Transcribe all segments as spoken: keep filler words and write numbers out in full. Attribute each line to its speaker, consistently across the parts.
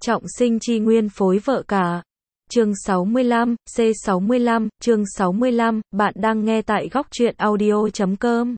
Speaker 1: Trọng sinh chi nguyên phối vợ cả. Chương sáu mươi lăm, C sáu mươi lăm, chương sáu mươi lăm, bạn đang nghe tại góc truyện audio chấm com.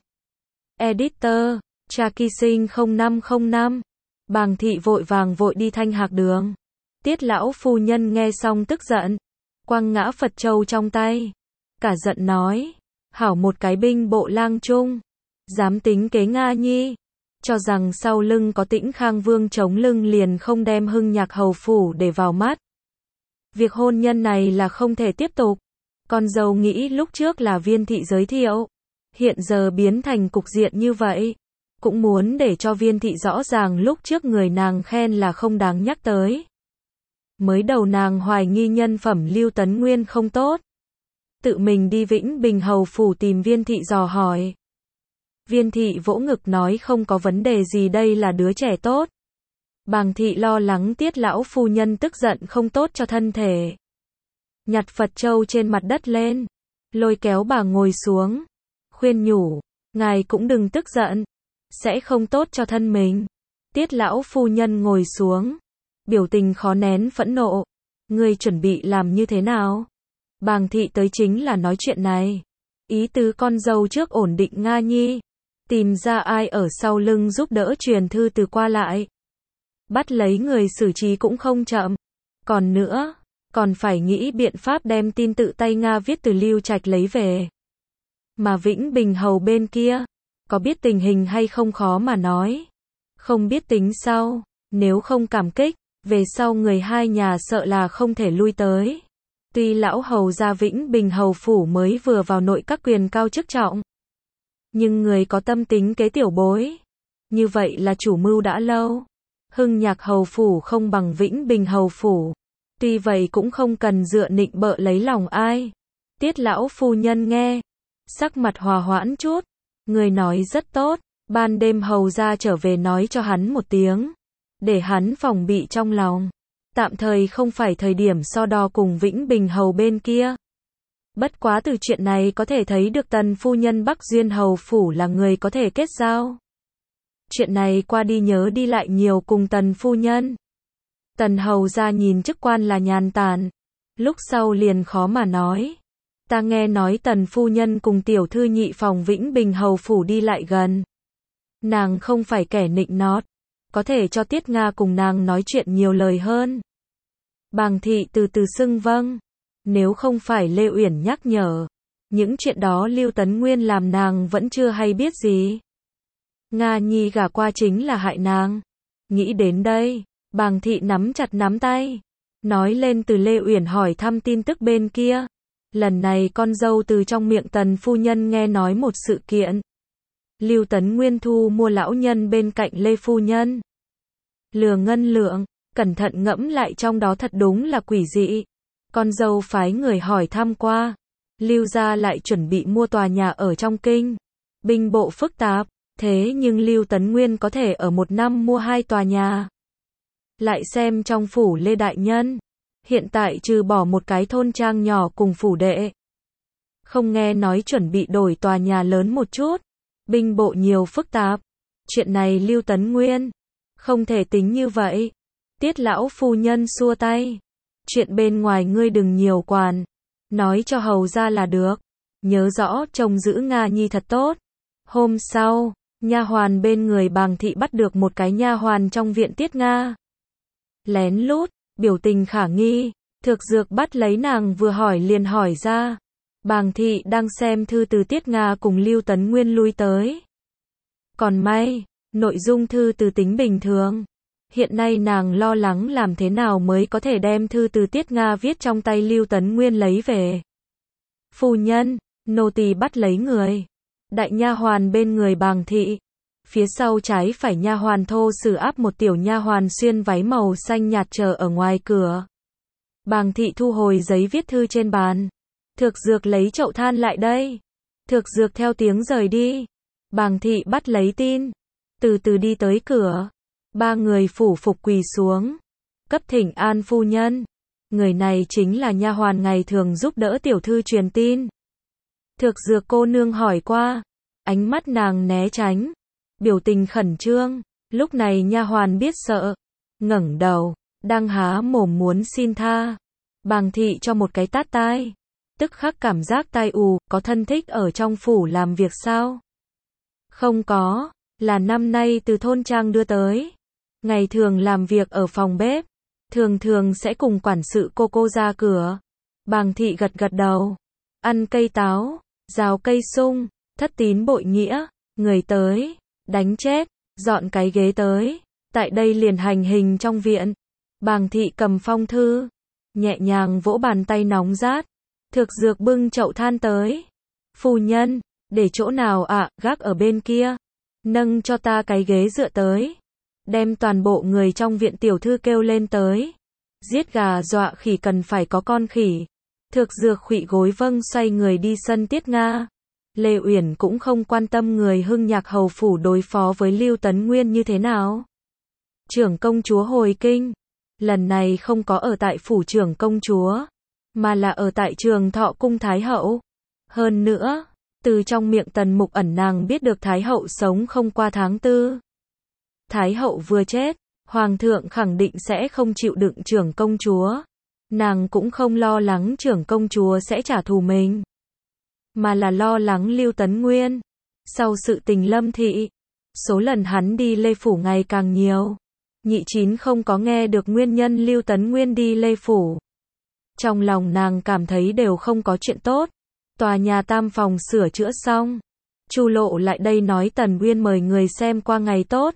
Speaker 1: Editor, Cha Kỳ Sinh không năm không năm. Bàng thị vội vàng vội đi thanh hạc đường. Tiết lão phu nhân nghe xong tức giận, quăng ngã Phật châu trong tay. Cả giận nói, hảo một cái binh bộ lang trung, dám tính kế Nga Nhi. Cho rằng sau lưng có Tĩnh Khang Vương chống lưng liền không đem Hưng Nhạc hầu phủ để vào mắt. Việc hôn nhân này là không thể tiếp tục. Con dâu nghĩ lúc trước là Viên thị giới thiệu, hiện giờ biến thành cục diện như vậy. Cũng muốn để cho Viên thị rõ ràng lúc trước người nàng khen là không đáng nhắc tới. Mới đầu nàng hoài nghi nhân phẩm Lưu Tấn Nguyên không tốt, tự mình đi Vĩnh Bình hầu phủ tìm Viên thị dò hỏi. Viên thị vỗ ngực nói không có vấn đề gì, đây là đứa trẻ tốt. Bàng thị lo lắng Tiết lão phu nhân tức giận không tốt cho thân thể. Nhặt Phật châu trên mặt đất lên, lôi kéo bà ngồi xuống, khuyên nhủ, ngài cũng đừng tức giận, sẽ không tốt cho thân mình. Tiết lão phu nhân ngồi xuống, biểu tình khó nén phẫn nộ. Ngươi chuẩn bị làm như thế nào? Bàng thị tới chính là nói chuyện này. Ý tứ con dâu trước ổn định Nga Nhi, tìm ra ai ở sau lưng giúp đỡ truyền thư từ qua lại. Bắt lấy người xử trí cũng không chậm. Còn nữa, còn phải nghĩ biện pháp đem tin tự tay Nga viết từ Lưu Trạch lấy về. Mà Vĩnh Bình hầu bên kia, có biết tình hình hay không khó mà nói. Không biết tính sau, nếu không cảm kích, về sau người hai nhà sợ là không thể lui tới. Tuy lão hầu gia Vĩnh Bình hầu phủ mới vừa vào nội các quyền cao chức trọng, nhưng người có tâm tính kế tiểu bối, như vậy là chủ mưu đã lâu. Hưng Nhạc hầu phủ không bằng Vĩnh Bình hầu phủ, tuy vậy cũng không cần dựa nịnh bợ lấy lòng ai. Tiết lão phu nhân nghe, sắc mặt hòa hoãn chút, người nói rất tốt, ban đêm hầu gia trở về nói cho hắn một tiếng, để hắn phòng bị trong lòng. Tạm thời không phải thời điểm so đo cùng Vĩnh Bình hầu bên kia. Bất quá từ chuyện này có thể thấy được tần phu nhân Bắc Duyên hầu phủ là người có thể kết giao. Chuyện này qua đi nhớ đi lại nhiều cùng tần phu nhân. Tần hầu gia nhìn chức quan là nhàn tản, lúc sau liền khó mà nói. Ta nghe nói tần phu nhân cùng tiểu thư nhị phòng Vĩnh Bình hầu phủ đi lại gần. Nàng không phải kẻ nịnh nót, có thể cho Tiết Nga cùng nàng nói chuyện nhiều lời hơn. Bàng thị từ từ xưng vâng. Nếu không phải Lê Uyển nhắc nhở, những chuyện đó Lưu Tấn Nguyên làm nàng vẫn chưa hay biết gì. Nga Nhi gả qua chính là hại nàng. Nghĩ đến đây, Bàng thị nắm chặt nắm tay, nói lên từ Lê Uyển hỏi thăm tin tức bên kia. Lần này con dâu từ trong miệng tần phu nhân nghe nói một sự kiện. Lưu Tấn Nguyên thu mua lão nhân bên cạnh Lê phu nhân. Lừa ngân lượng, cẩn thận ngẫm lại trong đó thật đúng là quỷ dị. Con dâu phái người hỏi thăm qua, Lưu gia lại chuẩn bị mua tòa nhà ở trong kinh. Binh bộ phức tạp, thế nhưng Lưu Tấn Nguyên có thể ở một năm mua hai tòa nhà. Lại xem trong phủ Lê Đại Nhân, hiện tại trừ bỏ một cái thôn trang nhỏ cùng phủ đệ, không nghe nói chuẩn bị đổi tòa nhà lớn một chút. Binh bộ nhiều phức tạp, chuyện này Lưu Tấn Nguyên không thể tính như vậy. Tiết lão phu nhân xua tay, chuyện bên ngoài ngươi đừng nhiều quản, nói cho hầu ra là được, nhớ rõ trông giữ Nga Nhi thật tốt. Hôm sau, nha hoàn bên người Bàng thị bắt được một cái nha hoàn trong viện Tiết Nga, lén lút, biểu tình khả nghi. Thực dược bắt lấy nàng vừa hỏi liền hỏi ra, Bàng thị đang xem thư từ Tiết Nga cùng Lưu Tấn Nguyên lui tới. Còn may, nội dung thư từ tính bình thường. Hiện nay nàng lo lắng làm thế nào mới có thể đem thư từ Tiết Nga viết trong tay Lưu Tấn Nguyên lấy về. Phu nhân, nô tỳ bắt lấy người. Đại nha hoàn bên người Bàng thị, phía sau trái phải nha hoàn thô sử áp một tiểu nha hoàn xuyên váy màu xanh nhạt chờ ở ngoài cửa. Bàng thị thu hồi giấy viết thư trên bàn. Thực dược lấy chậu than lại đây. Thực dược theo tiếng rời đi. Bàng thị bắt lấy tin, từ từ đi tới cửa. Ba người phủ phục quỳ xuống, cấp thỉnh an phu nhân. Người này chính là nha hoàn ngày thường giúp đỡ tiểu thư truyền tin. Thực dược cô nương hỏi qua, ánh mắt nàng né tránh, biểu tình khẩn trương. Lúc này nha hoàn biết sợ, ngẩng đầu, đang há mồm muốn xin tha. Bàng thị cho một cái tát tai. Tức khắc cảm giác tai ù, có thân thích ở trong phủ làm việc sao? Không có, là năm nay từ thôn trang đưa tới. Ngày thường làm việc ở phòng bếp, thường thường sẽ cùng quản sự cô cô ra cửa. Bàng thị gật gật đầu. Ăn cây táo, rào cây sung, thất tín bội nghĩa, người tới, đánh chết, dọn cái ghế tới. Tại đây liền hành hình trong viện. Bàng thị cầm phong thư, nhẹ nhàng vỗ bàn tay nóng rát. Thực dược bưng chậu than tới. Phu nhân, để chỗ nào ạ, à, gác ở bên kia. Nâng cho ta cái ghế dựa tới. Đem toàn bộ người trong viện tiểu thư kêu lên tới. Giết gà dọa khỉ cần phải có con khỉ. Thực dược khuỵu gối vâng xoay người đi sân tiết Nga. Lê Uyển cũng không quan tâm người Hưng Nhạc hầu phủ đối phó với Lưu Tấn Nguyên như thế nào. Trưởng công chúa hồi kinh. Lần này không có ở tại phủ trưởng công chúa, mà là ở tại Trường Thọ cung Thái hậu. Hơn nữa, từ trong miệng Tần Mục Ẩn nàng biết được Thái hậu sống không qua tháng tư. Thái hậu vừa chết, Hoàng thượng khẳng định sẽ không chịu đựng trưởng công chúa. Nàng cũng không lo lắng trưởng công chúa sẽ trả thù mình, mà là lo lắng Lưu Tấn Nguyên. Sau sự tình Lâm thị, số lần hắn đi Lê Phủ ngày càng nhiều. Nhị chín không có nghe được nguyên nhân Lưu Tấn Nguyên đi Lê Phủ. Trong lòng nàng cảm thấy đều không có chuyện tốt. Tòa nhà tam phòng sửa chữa xong. Chu Lộ lại đây nói Tần Uyên mời người xem qua ngày tốt.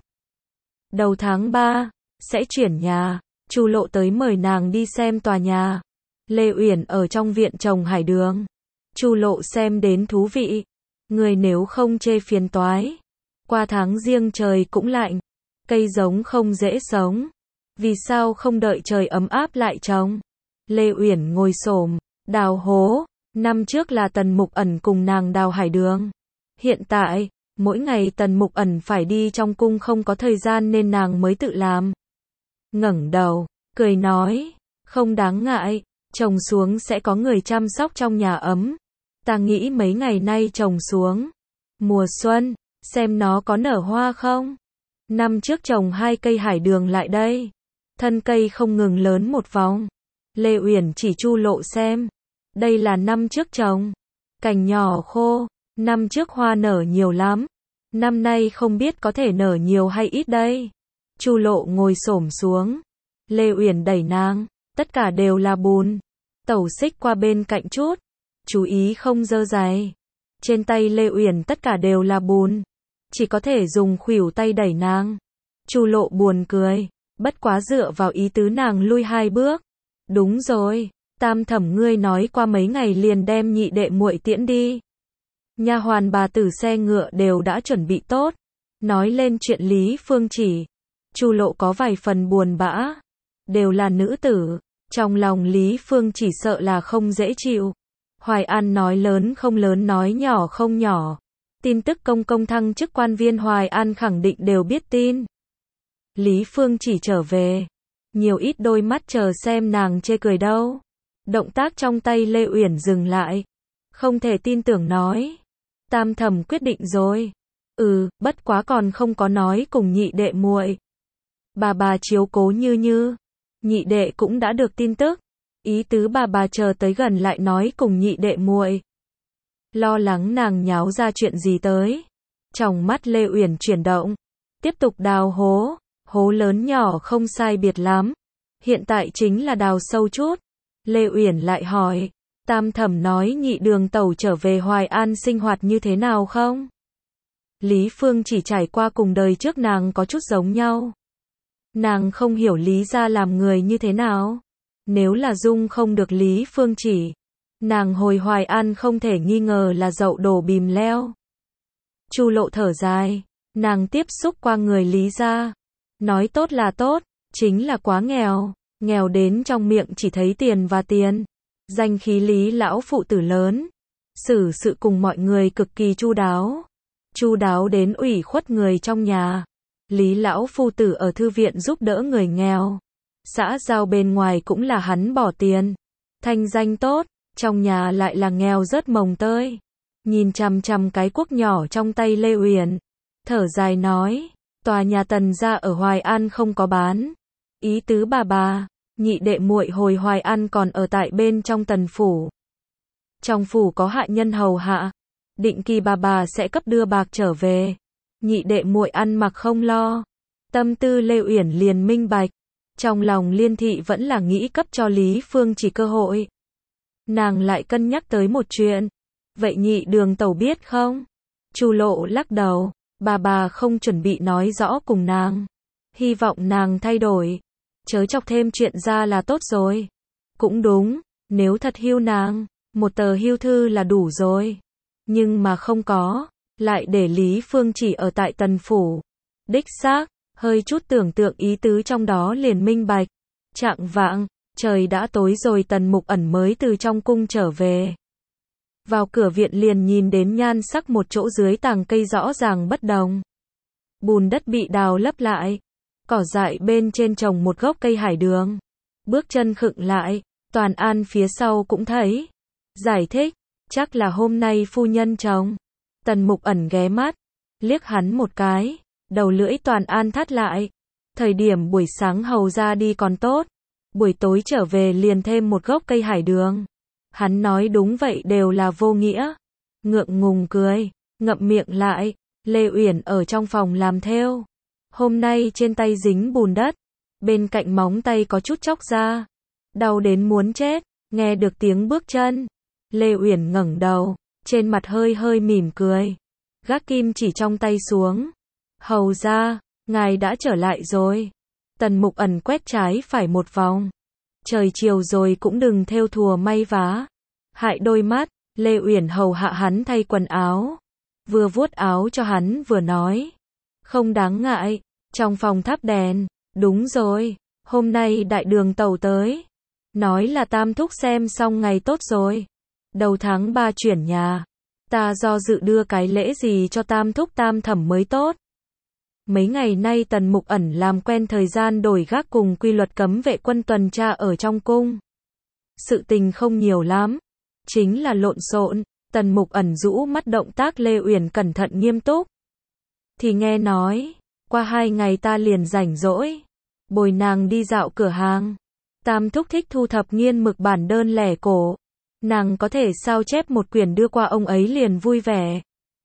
Speaker 1: Đầu tháng ba, sẽ chuyển nhà. Chu Lộ tới mời nàng đi xem tòa nhà. Lê Uyển ở trong viện trồng hải đường. Chu Lộ xem đến thú vị. Người nếu không chê phiền toái. Qua tháng riêng trời cũng lạnh. Cây giống không dễ sống. Vì sao không đợi trời ấm áp lại trồng? Lê Uyển ngồi xổm, đào hố. Năm trước là Tần Mục Ẩn cùng nàng đào hải đường. Hiện tại, mỗi ngày Tần Mục Ẩn phải đi trong cung không có thời gian nên nàng mới tự làm. Ngẩng đầu, cười nói, không đáng ngại, trồng xuống sẽ có người chăm sóc trong nhà ấm. Ta nghĩ mấy ngày nay trồng xuống. Mùa xuân, xem nó có nở hoa không? Năm trước trồng hai cây hải đường lại đây. Thân cây không ngừng lớn một vòng. Lê Uyển chỉ Chu Lộ xem. Đây là năm trước trồng. Cành nhỏ khô. Năm trước hoa nở nhiều lắm. Năm nay không biết có thể nở nhiều hay ít đây. Chu Lộ ngồi xổm xuống. Lê Uyển đẩy nàng. Tất cả đều là bùn. Tẩu xích qua bên cạnh chút. Chú ý không dơ giày. Trên tay Lê Uyển tất cả đều là bùn. Chỉ có thể dùng khuỷu tay đẩy nàng. Chu Lộ buồn cười. Bất quá dựa vào ý tứ nàng lui hai bước. Đúng rồi. Tam thẩm ngươi nói qua mấy ngày liền đem nhị đệ muội tiễn đi. Nha hoàn bà tử xe ngựa đều đã chuẩn bị tốt. Nói lên chuyện Lý Phương Chỉ. Chu Lộ có vài phần buồn bã. Đều là nữ tử. Trong lòng Lý Phương Chỉ sợ là không dễ chịu. Hoài An nói lớn không lớn nói nhỏ không nhỏ. Tin tức công công thăng chức quan viên Hoài An khẳng định đều biết tin. Lý Phương Chỉ trở về. Nhiều ít đôi mắt chờ xem nàng chê cười đâu. Động tác trong tay Lê Uyển dừng lại. Không thể tin tưởng nói. Tam thẩm quyết định rồi. Ừ, bất quá còn không có nói cùng nhị đệ muội. Bà bà chiếu cố Như Như. Nhị đệ cũng đã được tin tức. Ý tứ bà bà chờ tới gần lại nói cùng nhị đệ muội. Lo lắng nàng nháo ra chuyện gì tới. Trong mắt Lê Uyển chuyển động. Tiếp tục đào hố. Hố lớn nhỏ không sai biệt lắm. Hiện tại chính là đào sâu chút. Lê Uyển lại hỏi. Tam thẩm nói nhị đường tẩu trở về Hoài An sinh hoạt như thế nào không? Lý Phương Chỉ trải qua cùng đời trước nàng có chút giống nhau. Nàng không hiểu Lý gia làm người như thế nào. Nếu là dung không được Lý Phương Chỉ. Nàng hồi Hoài An không thể nghi ngờ là dậu đổ bìm leo. Chu Lộ thở dài. Nàng tiếp xúc qua người Lý gia. Nói tốt là tốt, chính là quá nghèo. Nghèo đến trong miệng chỉ thấy tiền và tiền. Danh khí Lý lão phụ tử lớn. Xử sự cùng mọi người cực kỳ chu đáo. Chu đáo đến ủy khuất người trong nhà. Lý lão phu tử ở thư viện giúp đỡ người nghèo. Xã giao bên ngoài cũng là hắn bỏ tiền. Thanh danh tốt, trong nhà lại là nghèo rớt mồng tơi. Nhìn chằm chằm cái cuốc nhỏ trong tay Lê Uyển. Thở dài nói, tòa nhà Tần gia ở Hoài An không có bán. Ý tứ bà bà, nhị đệ muội hồi Hoài An còn ở tại bên trong Tần phủ. Trong phủ có hạ nhân hầu hạ, định kỳ bà bà sẽ cấp đưa bạc trở về. Nhị đệ muội ăn mặc không lo. Tâm tư Lê Uyển liền minh bạch, trong lòng Liên thị vẫn là nghĩ cấp cho Lý Phương Chỉ cơ hội. Nàng lại cân nhắc tới một chuyện, vậy nhị đường tẩu biết không? Chu Lộ lắc đầu, bà bà không chuẩn bị nói rõ cùng nàng. Hy vọng nàng thay đổi, chớ chọc thêm chuyện ra là tốt rồi. Cũng đúng, nếu thật hưu nàng, một tờ hưu thư là đủ rồi. Nhưng mà không có, lại để Lý Phương Chỉ ở tại Tần phủ. Đích xác, hơi chút tưởng tượng ý tứ trong đó liền minh bạch. Chạng vạng, trời đã tối rồi Tần Mục Ẩn mới từ trong cung trở về. Vào cửa viện liền nhìn đến nhan sắc một chỗ dưới tàng cây rõ ràng bất đồng. Bùn đất bị đào lấp lại, cỏ dại bên trên trồng một gốc cây hải đường. Bước chân khựng lại, Toàn An phía sau cũng thấy. Giải thích, chắc là hôm nay phu nhân trồng. Tần Mục Ẩn ghé mắt, liếc hắn một cái, đầu lưỡi Toàn An thắt lại. Thời điểm buổi sáng hầu ra đi còn tốt, buổi tối trở về liền thêm một gốc cây hải đường. Hắn nói đúng vậy đều là vô nghĩa. Ngượng ngùng cười, ngậm miệng lại. Lê Uyển ở trong phòng làm thêu. Hôm nay trên tay dính bùn đất, bên cạnh móng tay có chút chóc ra. Đau đến muốn chết, nghe được tiếng bước chân. Lê Uyển ngẩng đầu, trên mặt hơi hơi mỉm cười. Gác kim chỉ trong tay xuống. Hầu ra, ngài đã trở lại rồi. Tần Mục Ẩn quét trái phải một vòng. Trời chiều rồi cũng đừng thêu thùa may vá. Hại đôi mắt, Lê Uyển hầu hạ hắn thay quần áo. Vừa vuốt áo cho hắn vừa nói. Không đáng ngại, trong phòng thắp đèn. Đúng rồi, hôm nay đại đường tẩu tới. Nói là tam thúc xem xong ngày tốt rồi. Đầu tháng ba chuyển nhà. Ta do dự đưa cái lễ gì cho tam thúc tam thẩm mới tốt. Mấy ngày nay Tần Mục Ẩn làm quen thời gian đổi gác cùng quy luật cấm vệ quân tuần tra ở trong cung. Sự tình không nhiều lắm, chính là lộn xộn. Tần Mục Ẩn rũ mắt động tác Lê Uyển cẩn thận nghiêm túc. Thì nghe nói, qua hai ngày ta liền rảnh rỗi, bồi nàng đi dạo cửa hàng. Tam thúc thích thu thập nghiên mực bản đơn lẻ cổ. Nàng có thể sao chép một quyển đưa qua ông ấy liền vui vẻ.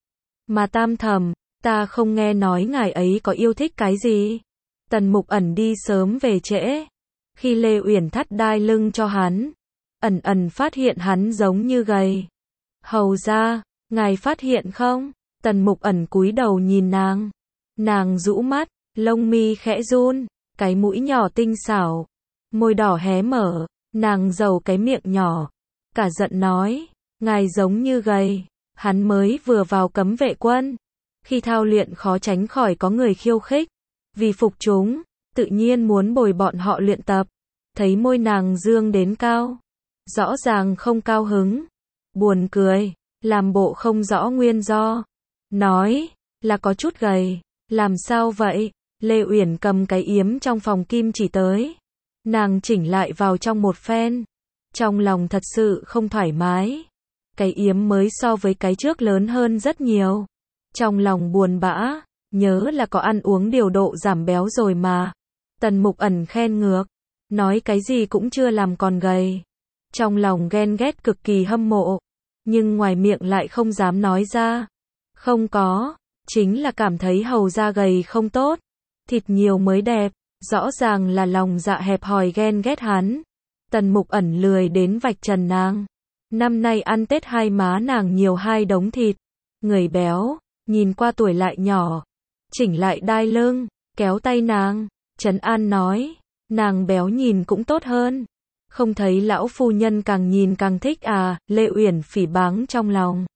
Speaker 1: Mà tam thẩm, ta không nghe nói ngài ấy có yêu thích cái gì. Tần Mục Ẩn đi sớm về trễ. Khi Lê Uyển thắt đai lưng cho hắn, ẩn ẩn phát hiện hắn giống như gầy. Hầu ra, ngài phát hiện không? Tần Mục Ẩn cúi đầu nhìn nàng. Nàng rũ mắt, lông mi khẽ run, cái mũi nhỏ tinh xảo, môi đỏ hé mở, nàng giầu cái miệng nhỏ, cả giận nói, ngài giống như gầy. Hắn mới vừa vào cấm vệ quân, khi thao luyện khó tránh khỏi có người khiêu khích, vì phục chúng, tự nhiên muốn bồi bọn họ luyện tập. Thấy môi nàng dương đến cao, rõ ràng không cao hứng, buồn cười, làm bộ không rõ nguyên do, nói, là có chút gầy. Làm sao vậy? Lê Uyển cầm cái yếm trong phòng kim chỉ tới, nàng chỉnh lại vào trong một phen, trong lòng thật sự không thoải mái. Cái yếm mới so với cái trước lớn hơn rất nhiều. Trong lòng buồn bã, nhớ là có ăn uống điều độ giảm béo rồi mà. Tần Mục Ẩn khen ngược, nói cái gì cũng chưa làm còn gầy. Trong lòng ghen ghét cực kỳ hâm mộ, nhưng ngoài miệng lại không dám nói ra. Không có, chính là cảm thấy hầu ra gầy không tốt, thịt nhiều mới đẹp, rõ ràng là lòng dạ hẹp hòi ghen ghét hắn. Tần Mục Ẩn lười đến vạch trần nàng. Năm nay ăn Tết hai má nàng nhiều hai đống thịt, người béo, nhìn qua tuổi lại nhỏ. Chỉnh lại đai lưng, kéo tay nàng, trấn an nói, nàng béo nhìn cũng tốt hơn. Không thấy lão phu nhân càng nhìn càng thích à? Lê Uyển phỉ báng trong lòng.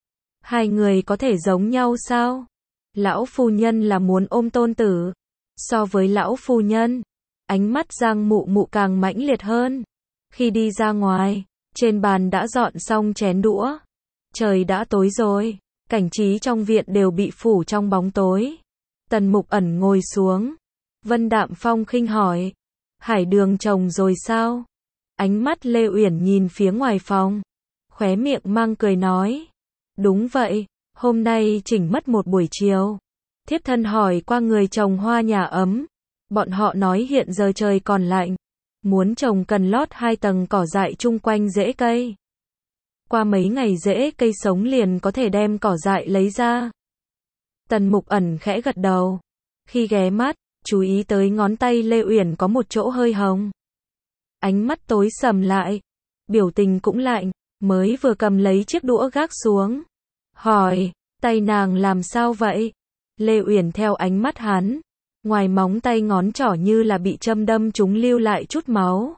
Speaker 1: Hai người có thể giống nhau sao? Lão phu nhân là muốn ôm tôn tử. So với lão phu nhân, ánh mắt Giang Mụ Mụ càng mãnh liệt hơn. Khi đi ra ngoài, trên bàn đã dọn xong chén đũa. Trời đã tối rồi, cảnh trí trong viện đều bị phủ trong bóng tối. Tần Mục Ẩn ngồi xuống. Vân Đạm Phong khinh hỏi, hải đường trồng rồi sao? Ánh mắt Lê Uyển nhìn phía ngoài phòng, khóe miệng mang cười nói, đúng vậy, hôm nay chỉnh mất một buổi chiều. Thiếp thân hỏi qua người trồng hoa nhà ấm, Bọn họ nói hiện giờ trời còn lạnh, muốn trồng cần lót hai tầng cỏ dại chung quanh rễ cây. Qua mấy ngày rễ cây sống liền có thể đem cỏ dại lấy ra. Tần Mục Ẩn khẽ gật đầu. Khi ghé mắt, chú ý tới ngón tay Lê Uyển có một chỗ hơi hồng. Ánh mắt tối sầm lại, biểu tình cũng lạnh, mới vừa cầm lấy chiếc đũa gác xuống. Hỏi, tay nàng làm sao vậy? Lê Uyển theo ánh mắt hắn, ngoài móng tay ngón trỏ như là bị châm đâm trúng lưu lại chút máu.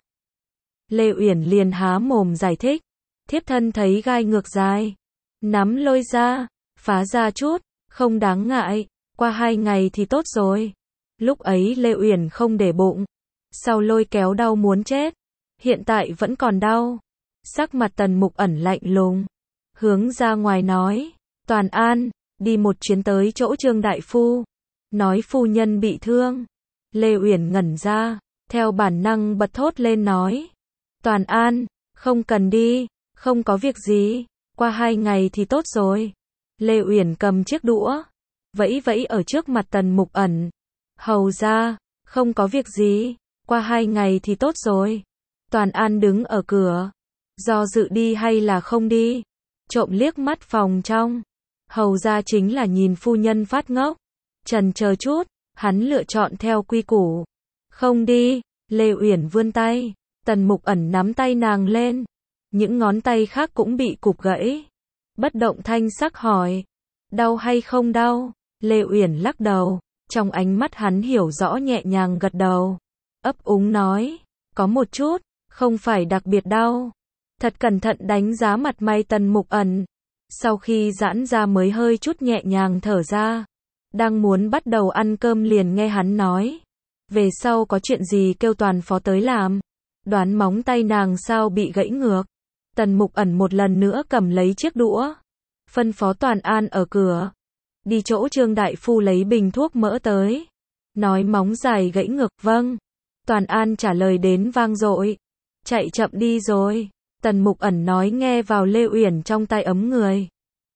Speaker 1: Lê Uyển liền há mồm giải thích, thiếp thân thấy gai ngược dài, nắm lôi ra, phá ra chút, không đáng ngại, qua hai ngày thì tốt rồi. Lúc ấy Lê Uyển không để bụng, sau lôi kéo đau muốn chết, hiện tại vẫn còn đau. Sắc mặt Tần Mục Ẩn lạnh lùng, hướng ra ngoài nói, Toàn An, đi một chuyến tới chỗ Trương đại phu, nói phu nhân bị thương. Lê Uyển ngẩn ra, theo bản năng bật thốt lên nói, Toàn An, không cần đi, không có việc gì, qua hai ngày thì tốt rồi. Lê Uyển cầm chiếc đũa, vẫy vẫy ở trước mặt Tần Mục Ẩn. Hầu ra, không có việc gì, qua hai ngày thì tốt rồi. Toàn An đứng ở cửa, do dự đi hay là không đi, trộm liếc mắt phòng trong. Hầu ra chính là nhìn phu nhân phát ngốc, chần chờ chút, hắn lựa chọn theo quy củ. Không đi, Lê Uyển vươn tay, Tần Mục Ẩn nắm tay nàng lên, những ngón tay khác cũng bị cụp gãy. Bất động thanh sắc hỏi, đau hay không đau? Lê Uyển lắc đầu, trong ánh mắt hắn hiểu rõ nhẹ nhàng gật đầu, ấp úng nói, có một chút, không phải đặc biệt đau. Thật cẩn thận đánh giá mặt mày Tần Mục Ẩn, sau khi giãn ra mới hơi chút nhẹ nhàng thở ra. Đang muốn bắt đầu ăn cơm liền nghe hắn nói, về sau có chuyện gì kêu Toàn phó tới làm. Đoán móng tay nàng sao bị gãy ngược. Tần Mục Ẩn một lần nữa cầm lấy chiếc đũa, phân phó Toàn An ở cửa, đi chỗ Trương đại phu lấy bình thuốc mỡ tới, nói móng dài gãy ngược. Vâng. Toàn An trả lời đến vang dội, chạy chậm đi rồi. Tần Mục Ẩn nói nghe vào Lê Uyển trong tai ấm người,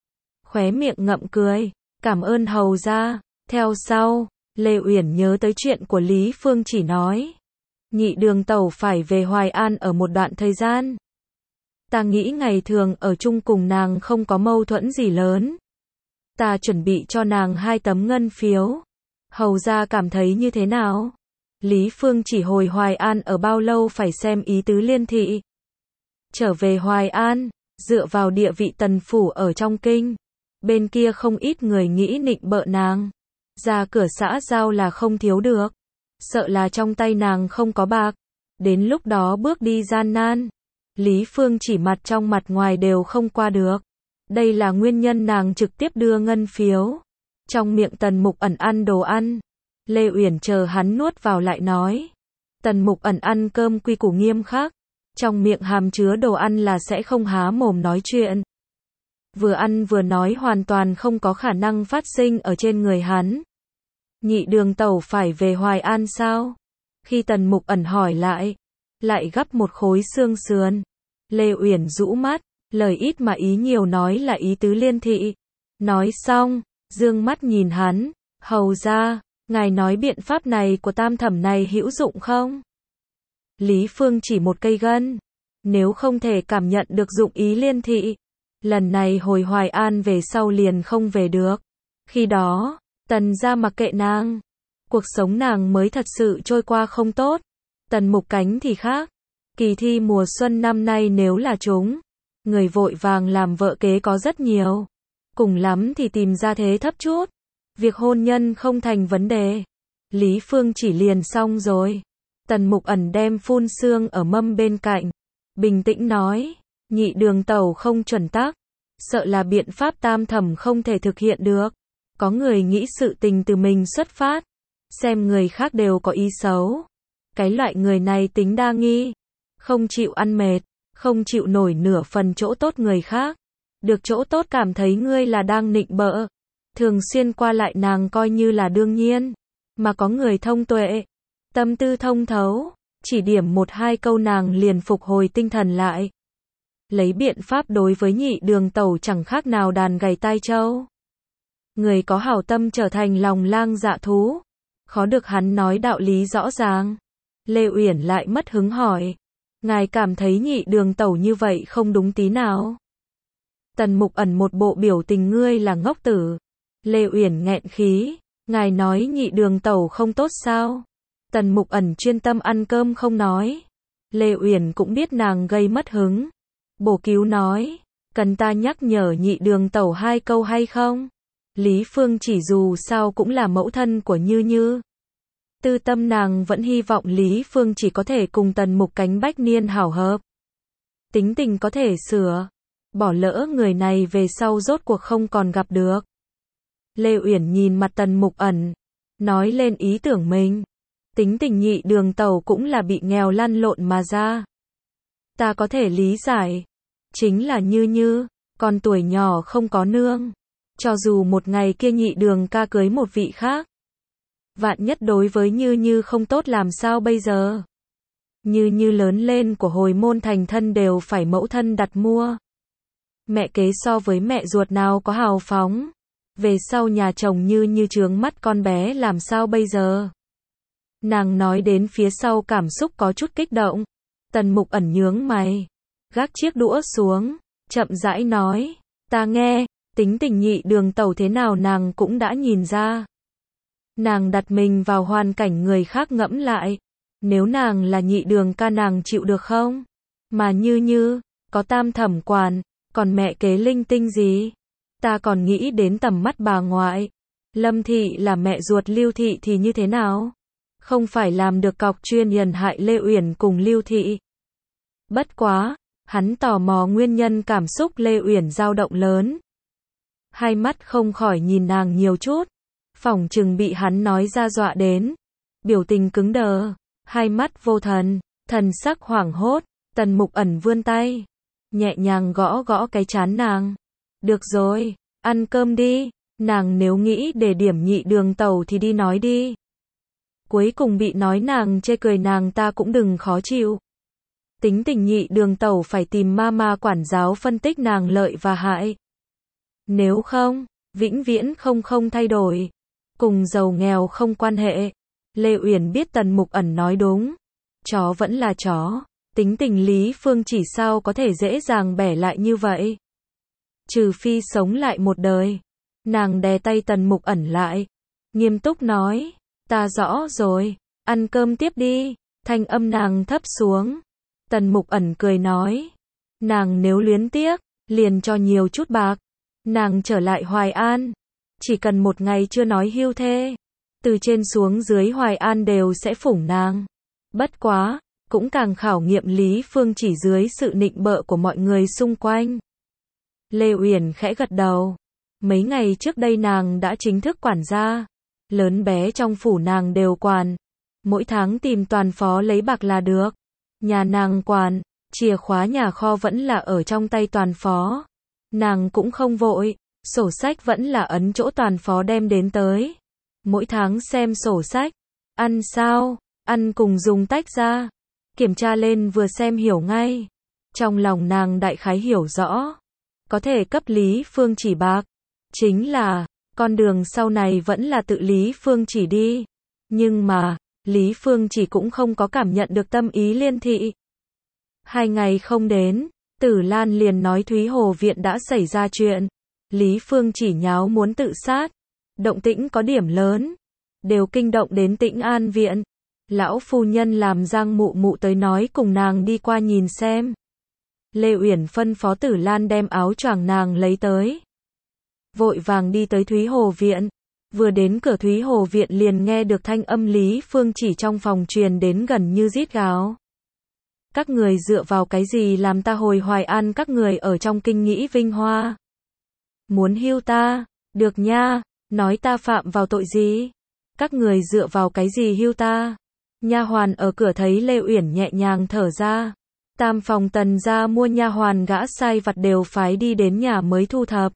Speaker 1: khóe miệng ngậm cười, cảm ơn hầu ra. Theo sau, Lê Uyển nhớ tới chuyện của Lý Phương Chỉ nói, nhị đường tẩu phải về Hoài An ở một đoạn thời gian. Ta nghĩ ngày thường ở chung cùng nàng không có mâu thuẫn gì lớn. Ta chuẩn bị cho nàng hai tấm ngân phiếu. Hầu ra cảm thấy như thế nào? Lý Phương Chỉ hồi Hoài An ở bao lâu phải xem ý tứ Liên thị. Trở về Hoài An, dựa vào địa vị tần phủ ở trong kinh, bên kia không ít người nghĩ nịnh bợ nàng, ra cửa xã giao là không thiếu được, sợ là trong tay nàng không có bạc, đến lúc đó bước đi gian nan. Lý Phương Chỉ mặt trong mặt ngoài đều không qua được, đây là nguyên nhân nàng trực tiếp đưa ngân phiếu. Trong miệng Tần Mục Ẩn ăn đồ ăn, Lê Uyển chờ hắn nuốt vào lại nói, Tần Mục Ẩn ăn cơm quy củ nghiêm khắc, trong miệng hàm chứa đồ ăn là sẽ không há mồm nói chuyện. Vừa ăn vừa nói hoàn toàn không có khả năng phát sinh ở trên người hắn. Nhị đường tẩu phải về Hoài An sao? Khi Tần Mục Ẩn hỏi lại, lại gắp một khối xương sườn. Lê Uyển rũ mắt, lời ít mà ý nhiều nói là ý tứ Liên thị. Nói xong, dương mắt nhìn hắn, hầu ra, ngài nói biện pháp này của tam thẩm này hữu dụng không? Lý Phương chỉ một cây gân, nếu không thể cảm nhận được dụng ý Liên thị, lần này hồi Hoài An về sau liền không về được. Khi đó, Tần gia mặc kệ nàng, cuộc sống nàng mới thật sự trôi qua không tốt. Tần Mục Cánh thì khác, kỳ thi mùa xuân năm nay nếu là chúng, người vội vàng làm vợ kế có rất nhiều, cùng lắm thì tìm ra thế thấp chút, việc hôn nhân không thành vấn đề. Lý Phương chỉ liền xong rồi. Tần Mục Ẩn đem phun sương ở mâm bên cạnh, bình tĩnh nói, nhị đường tẩu không chuẩn tắc, sợ là biện pháp tam thẩm không thể thực hiện được. Có người nghĩ sự tình từ mình xuất phát, xem người khác đều có ý xấu. Cái loại người này tính đa nghi, không chịu ăn mệt, không chịu nổi nửa phần chỗ tốt người khác. Được chỗ tốt cảm thấy ngươi là đang nịnh bợ, thường xuyên qua lại nàng coi như là đương nhiên. Mà có người thông tuệ, tâm tư thông thấu, chỉ điểm một hai câu nàng liền phục hồi tinh thần lại. Lấy biện pháp đối với nhị đường tẩu chẳng khác nào đàn gầy tai trâu. Người có hảo tâm trở thành lòng lang dạ thú, khó được hắn nói đạo lý rõ ràng. Lê Uyển lại mất hứng hỏi. Ngài cảm thấy nhị đường tẩu như vậy không đúng tí nào. Tần Mục Ẩn một bộ biểu tình ngươi là ngốc tử. Lê Uyển nghẹn khí. Ngài nói nhị đường tẩu không tốt sao? Tần Mục Ẩn chuyên tâm ăn cơm không nói. Lê Uyển cũng biết nàng gây mất hứng. Bổ cứu nói. Cần ta nhắc nhở nhị đường tẩu hai câu hay không? Lý Phương Chỉ dù sao cũng là mẫu thân của Như Như. Tư tâm nàng vẫn hy vọng Lý Phương Chỉ có thể cùng Tần Mục Cánh bách niên hảo hợp. Tính tình có thể sửa. Bỏ lỡ người này về sau rốt cuộc không còn gặp được. Lê Uyển nhìn mặt Tần Mục Ẩn. Nói lên ý tưởng mình. Tính tình nhị đường tẩu cũng là bị nghèo lăn lộn mà ra. Ta có thể lý giải. Chính là Như Như. Còn tuổi nhỏ không có nương. Cho dù một ngày kia nhị đường ca cưới một vị khác. Vạn nhất đối với Như Như không tốt làm sao bây giờ? Như Như lớn lên của hồi môn thành thân đều phải mẫu thân đặt mua. Mẹ kế so với mẹ ruột nào có hào phóng. Về sau nhà chồng Như Như trướng mắt con bé làm sao bây giờ? Nàng nói đến phía sau cảm xúc có chút kích động. Tần Mục Ẩn nhướng mày. Gác chiếc đũa xuống. Chậm rãi nói. Ta nghe, tính tình nhị đường tẩu thế nào nàng cũng đã nhìn ra. Nàng đặt mình vào hoàn cảnh người khác ngẫm lại. Nếu nàng là nhị đường ca nàng chịu được không? Mà Như Như, có tam thẩm quản, còn mẹ kế linh tinh gì? Ta còn nghĩ đến tầm mắt bà ngoại. Lâm Thị là mẹ ruột Lưu Thị thì như thế nào? Không phải làm được cọc chuyên hiền hại Lê Uyển cùng Lưu Thị. Bất quá, hắn tò mò nguyên nhân cảm xúc Lê Uyển dao động lớn. Hai mắt không khỏi nhìn nàng nhiều chút. Phỏng chừng bị hắn nói ra dọa đến. Biểu tình cứng đờ. Hai mắt vô thần. Thần sắc hoảng hốt. Tần Mục Ẩn vươn tay. Nhẹ nhàng gõ gõ cái trán nàng. Được rồi. Ăn cơm đi. Nàng nếu nghĩ để điểm nhị đường tẩu thì đi nói đi. Cuối cùng bị nói nàng chê cười nàng ta cũng đừng khó chịu. Tính tình nhị đường tẩu phải tìm mama quản giáo phân tích nàng lợi và hại. Nếu không, vĩnh viễn không không thay đổi. Cùng giàu nghèo không quan hệ. Lê Uyển biết Tần Mục Ẩn nói đúng. Chó vẫn là chó. Tính tình Lý Phương Chỉ sao có thể dễ dàng bẻ lại như vậy. Trừ phi sống lại một đời. Nàng đè tay Tần Mục Ẩn lại. Nghiêm túc nói. Ta rõ rồi. Ăn cơm tiếp đi. Thanh âm nàng thấp xuống. Tần Mục Ẩn cười nói. Nàng nếu luyến tiếc, liền cho nhiều chút bạc. Nàng trở lại Hoài An. Chỉ cần một ngày chưa nói hưu thê. Từ trên xuống dưới Hoài An đều sẽ phủng nàng. Bất quá, cũng càng khảo nghiệm Lý Phương Chỉ dưới sự nịnh bợ của mọi người xung quanh. Lê Uyển khẽ gật đầu. Mấy ngày trước đây nàng đã chính thức quản gia. Lớn bé trong phủ nàng đều quản. Mỗi tháng tìm toàn phó lấy bạc là được. Nhà nàng quản, chìa khóa nhà kho vẫn là ở trong tay toàn phó. Nàng cũng không vội, sổ sách vẫn là ấn chỗ toàn phó đem đến tới. Mỗi tháng xem sổ sách. Ăn sao? Ăn cùng dùng tách ra. Kiểm tra lên vừa xem hiểu ngay. Trong lòng nàng đại khái hiểu rõ. Có thể cấp Lý Phương Chỉ bạc. Chính là, con đường sau này vẫn là tự Lý Phương Chỉ đi. Nhưng mà, Lý Phương Chỉ cũng không có cảm nhận được tâm ý Liên Thị. Hai ngày không đến, Tử Lan liền nói Thúy Hồ Viện đã xảy ra chuyện. Lý Phương Chỉ nháo muốn tự sát. Động tĩnh có điểm lớn. Đều kinh động đến Tĩnh An Viện. Lão phu nhân làm Giang mụ mụ tới nói cùng nàng đi qua nhìn xem. Lê Uyển phân phó Tử Lan đem áo choàng nàng lấy tới. Vội vàng đi tới Thúy Hồ Viện. Vừa đến cửa Thúy Hồ Viện liền nghe được thanh âm Lý Phương Chỉ trong phòng truyền đến gần như rít gào. Các người dựa vào cái gì làm ta hồi Hoài An, các người ở trong kinh nghĩ vinh hoa. Muốn hưu ta, được nha, nói ta phạm vào tội gì? Các người dựa vào cái gì hưu ta? Nha hoàn ở cửa thấy Lê Uyển nhẹ nhàng thở ra. Tam phòng Tần gia mua nha hoàn gã sai vặt đều phái đi đến nhà mới thu thập.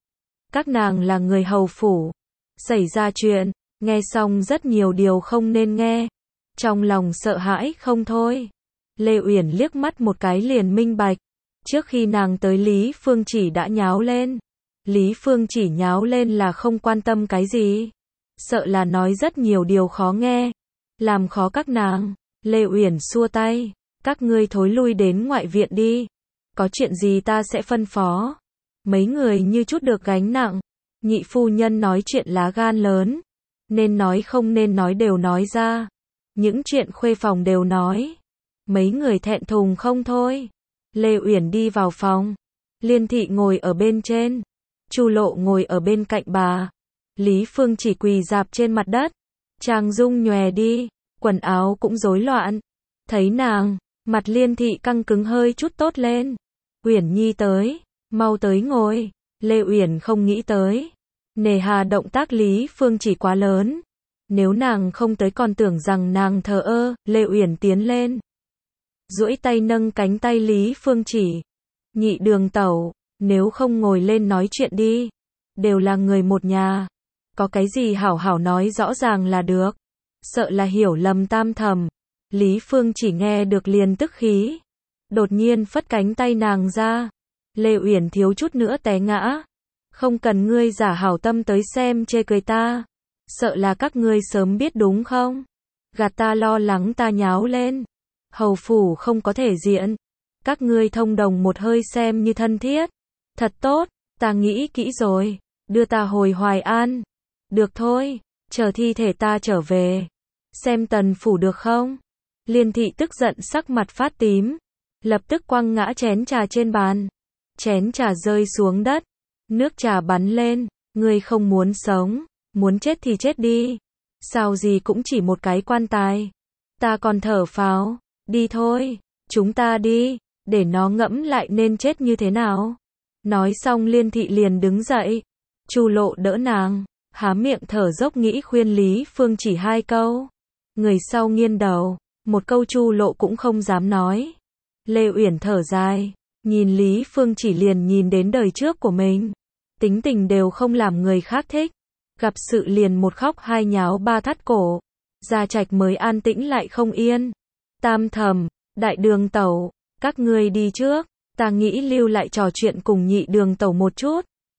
Speaker 1: Các nàng là người hầu phủ. Xảy ra chuyện, nghe xong rất nhiều điều không nên nghe. Trong lòng sợ hãi không thôi. Lê Uyển liếc mắt một cái liền minh bạch. Trước khi nàng tới Lý Phương Chỉ đã nháo lên. Lý Phương Chỉ nháo lên là không quan tâm cái gì. sợ là nói rất nhiều điều khó nghe, làm khó các nàng. Lê Uyển xua tay, các ngươi thối lui đến ngoại viện đi, có chuyện gì ta sẽ phân phó. Mấy người như chút được gánh nặng, nhị phu nhân nói chuyện lá gan lớn, nên nói không nên nói đều nói ra, những chuyện khuê phòng đều nói. Mấy người thẹn thùng không thôi. Lê Uyển đi vào phòng, Liên Thị ngồi ở bên trên, Chu Lộ ngồi ở bên cạnh bà, Lý Phương chỉ quỳ rạp trên mặt đất, Trang Dung nhòe đi, quần áo cũng rối loạn. Thấy nàng, mặt Liên Thị căng cứng hơi chút tốt lên. Uyển Nhi tới, mau tới ngồi. Lê Uyển không nghĩ tới, nề hà động tác Lý Phương chỉ quá lớn, nếu nàng không tới còn tưởng rằng nàng thờ ơ. Lê Uyển tiến lên, duỗi tay nâng cánh tay Lý Phương chỉ. Nhị Đường tẩu, nếu không ngồi lên nói chuyện đi, đều là người một nhà, có cái gì hảo hảo nói rõ ràng là được, sợ là hiểu lầm tam thầm. Lý Phương chỉ nghe được liền tức khí, đột nhiên phất cánh tay nàng ra. Lê Uyển thiếu chút nữa té ngã. Không cần ngươi giả hảo tâm tới xem chê cười ta, sợ là các ngươi sớm biết đúng không? Gạt ta lo lắng ta nháo lên, hầu phủ không có thể diện, các ngươi thông đồng một hơi xem như thân thiết. Thật tốt, ta nghĩ kỹ rồi, đưa ta hồi Hoài An. Được thôi, chờ thi thể ta trở về, xem tần phủ được không? Liên Thị tức giận sắc mặt phát tím, lập tức quăng ngã chén trà trên bàn. Chén trà rơi xuống đất, nước trà bắn lên. Ngươi không muốn sống, muốn chết thì chết đi, sao gì cũng chỉ một cái quan tài. Ta còn thở phào, đi thôi, chúng ta đi, để nó ngẫm lại nên chết như thế nào. Nói xong Liên Thị liền đứng dậy, Chu Lộ đỡ nàng, há miệng thở dốc nghĩ khuyên Lý Phương chỉ hai câu. Người sau nghiêng đầu, một câu Chu Lộ cũng không dám nói. Lê Uyển thở dài, nhìn Lý Phương chỉ liền nhìn đến đời trước của mình, tính tình đều không làm người khác thích, gặp sự liền một khóc hai nháo ba thắt cổ. Gia trạch mới an tĩnh lại không yên. Tam thầm, Đại Đường tẩu, các ngươi đi trước, ta nghĩ lưu lại trò chuyện cùng Nhị Đường tẩu một chút.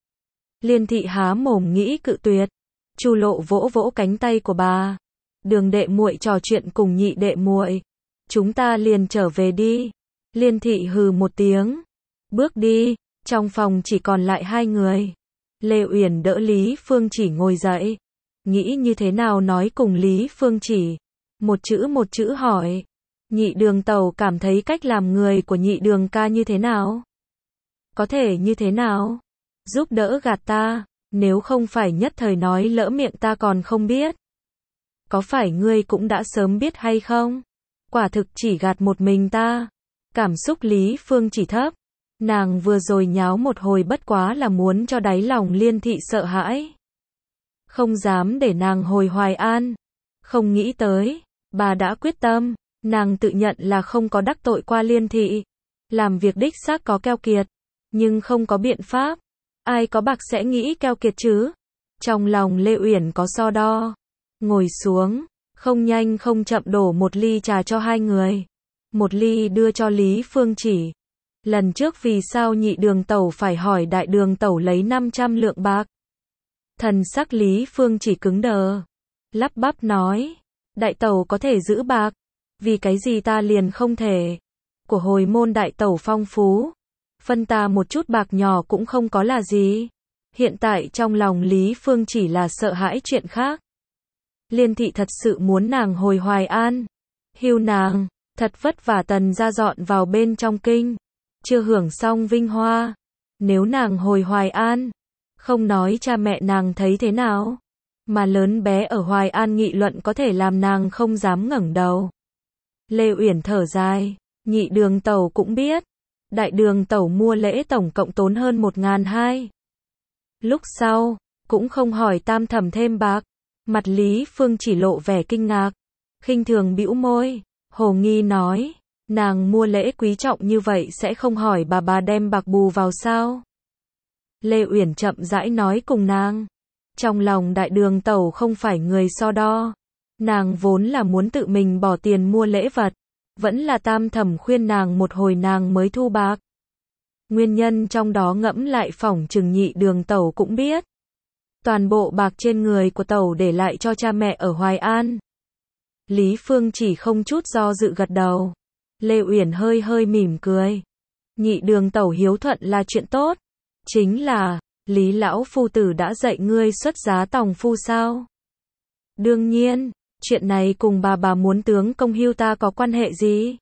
Speaker 1: Liên Thị há mồm nghĩ cự tuyệt. Chu Lộ vỗ vỗ cánh tay của bà. Đường đệ muội trò chuyện cùng Nhị đệ muội, chúng ta liền trở về đi. Liên Thị hừ một tiếng, bước đi. Trong phòng chỉ còn lại hai người. Lê Uyển đỡ Lý Phương chỉ ngồi dậy, nghĩ như thế nào nói cùng Lý Phương chỉ, một chữ một chữ hỏi. Nhị Đường tẩu cảm thấy cách làm người của Nhị Đường ca như thế nào? Có thể như thế nào? Giúp đỡ gạt ta, nếu không phải nhất thời nói lỡ miệng ta còn không biết. Có phải ngươi cũng đã sớm biết hay không? Quả thực chỉ gạt một mình ta. Cảm xúc Lý Phương chỉ thấp. Nàng vừa rồi nháo một hồi bất quá là muốn cho đáy lòng Liên Thị sợ hãi, không dám để nàng hồi Hoài An. Không nghĩ tới, bà đã quyết tâm. Nàng tự nhận là không có đắc tội qua Liên Thị, làm việc đích xác có keo kiệt, nhưng không có biện pháp. Ai có bạc sẽ nghĩ keo kiệt chứ? Trong lòng Lê Uyển có so đo, ngồi xuống, không nhanh không chậm đổ một ly trà cho hai người. Một ly đưa cho Lý Phương chỉ. Lần trước vì sao Nhị Đường tẩu phải hỏi Đại Đường tẩu lấy năm trăm lượng bạc? Thần sắc Lý Phương chỉ cứng đờ, lắp bắp nói, Đại tẩu có thể giữ bạc, vì cái gì ta liền không thể? Của hồi môn Đại tẩu phong phú, phân ta một chút bạc nhỏ cũng không có là gì. Hiện tại trong lòng Lý Phương chỉ là sợ hãi chuyện khác. Liên Thị thật sự muốn nàng hồi Hoài An, hưu nàng, thật vất vả tần gia dọn vào bên trong kinh, chưa hưởng xong vinh hoa. Nếu nàng hồi Hoài An, không nói cha mẹ nàng thấy thế nào, mà lớn bé ở Hoài An nghị luận có thể làm nàng không dám ngẩng đầu. Lê Uyển thở dài, Nhị Đường tẩu cũng biết, Đại Đường tẩu mua lễ tổng cộng tốn hơn một ngàn hai. Lúc sau, cũng không hỏi tam thẩm thêm bạc. Mặt Lý Phương chỉ lộ vẻ kinh ngạc, khinh thường bĩu môi, hồ nghi nói, nàng mua lễ quý trọng như vậy sẽ không hỏi bà bà đem bạc bù vào sao? Lê Uyển chậm rãi nói cùng nàng, trong lòng Đại Đường tẩu không phải người so đo, nàng vốn là muốn tự mình bỏ tiền mua lễ vật, vẫn là tam thẩm khuyên nàng một hồi nàng mới thu bạc. Nguyên nhân trong đó ngẫm lại phỏng chừng Nhị Đường tẩu cũng biết. Toàn bộ bạc trên người của tẩu để lại cho cha mẹ ở Hoài An. Lý Phương chỉ không chút do dự gật đầu. Lê Uyển hơi hơi mỉm cười. Nhị đường tẩu hiếu thuận là chuyện tốt. Chính là, Lý lão phu tử đã dạy ngươi xuất giá tòng phu sao? Đương nhiên, chuyện này cùng bà bà muốn tướng công hưu ta có quan hệ gì?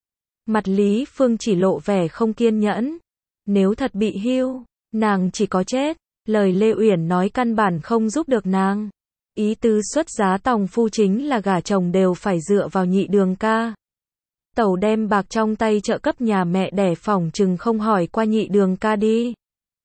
Speaker 1: Mặt Lý Phương chỉ lộ vẻ không kiên nhẫn. Nếu thật bị hưu, nàng chỉ có chết. Lời Lê Uyển nói căn bản không giúp được nàng. Ý tứ xuất giá tòng phu chính là gả chồng đều phải dựa vào nhị đường ca. Tẩu đem bạc trong tay trợ cấp nhà mẹ đẻ phỏng chừng không hỏi qua nhị đường ca đi.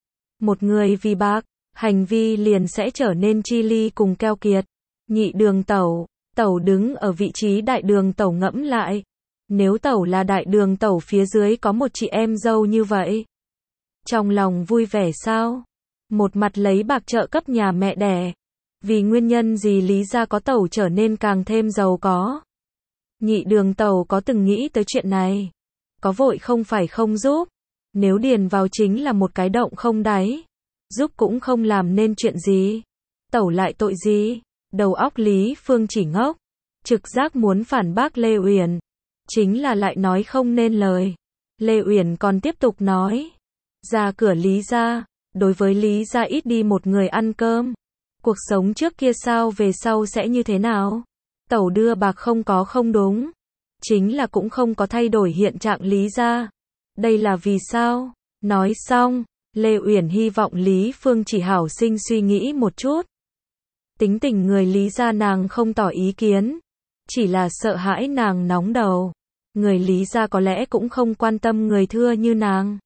Speaker 1: Một người vì bạc, hành vi liền sẽ trở nên chi ly cùng keo kiệt. Nhị đường tẩu, tẩu đứng ở vị trí đại đường tẩu ngẫm lại. Nếu tẩu là đại đường tẩu phía dưới có một chị em dâu như vậy. Trong lòng vui vẻ sao? Một mặt lấy bạc trợ cấp nhà mẹ đẻ. Vì nguyên nhân gì Lý gia có tẩu trở nên càng thêm giàu có? Nhị đường tẩu có từng nghĩ tới chuyện này? Có vội không phải không giúp. Nếu điền vào chính là một cái động không đáy. Giúp cũng không làm nên chuyện gì. Tẩu lại tội gì? Đầu óc Lý Phương chỉ ngốc. Trực giác muốn phản bác Lê Uyển. Chính là lại nói không nên lời. Lê Uyển còn tiếp tục nói. Ra cửa Lý gia. Đối với Lý gia ít đi một người ăn cơm. Cuộc sống trước kia sao về sau sẽ như thế nào? Tẩu đưa bạc không có không đúng. Chính là cũng không có thay đổi hiện trạng Lý gia. Đây là vì sao? Nói xong, Lê Uyển hy vọng Lý Phương chỉ hảo sinh suy nghĩ một chút. Tính tình người Lý gia nàng không tỏ ý kiến. Chỉ là sợ hãi nàng nóng đầu. Người Lý gia có lẽ cũng không quan tâm người thưa như nàng.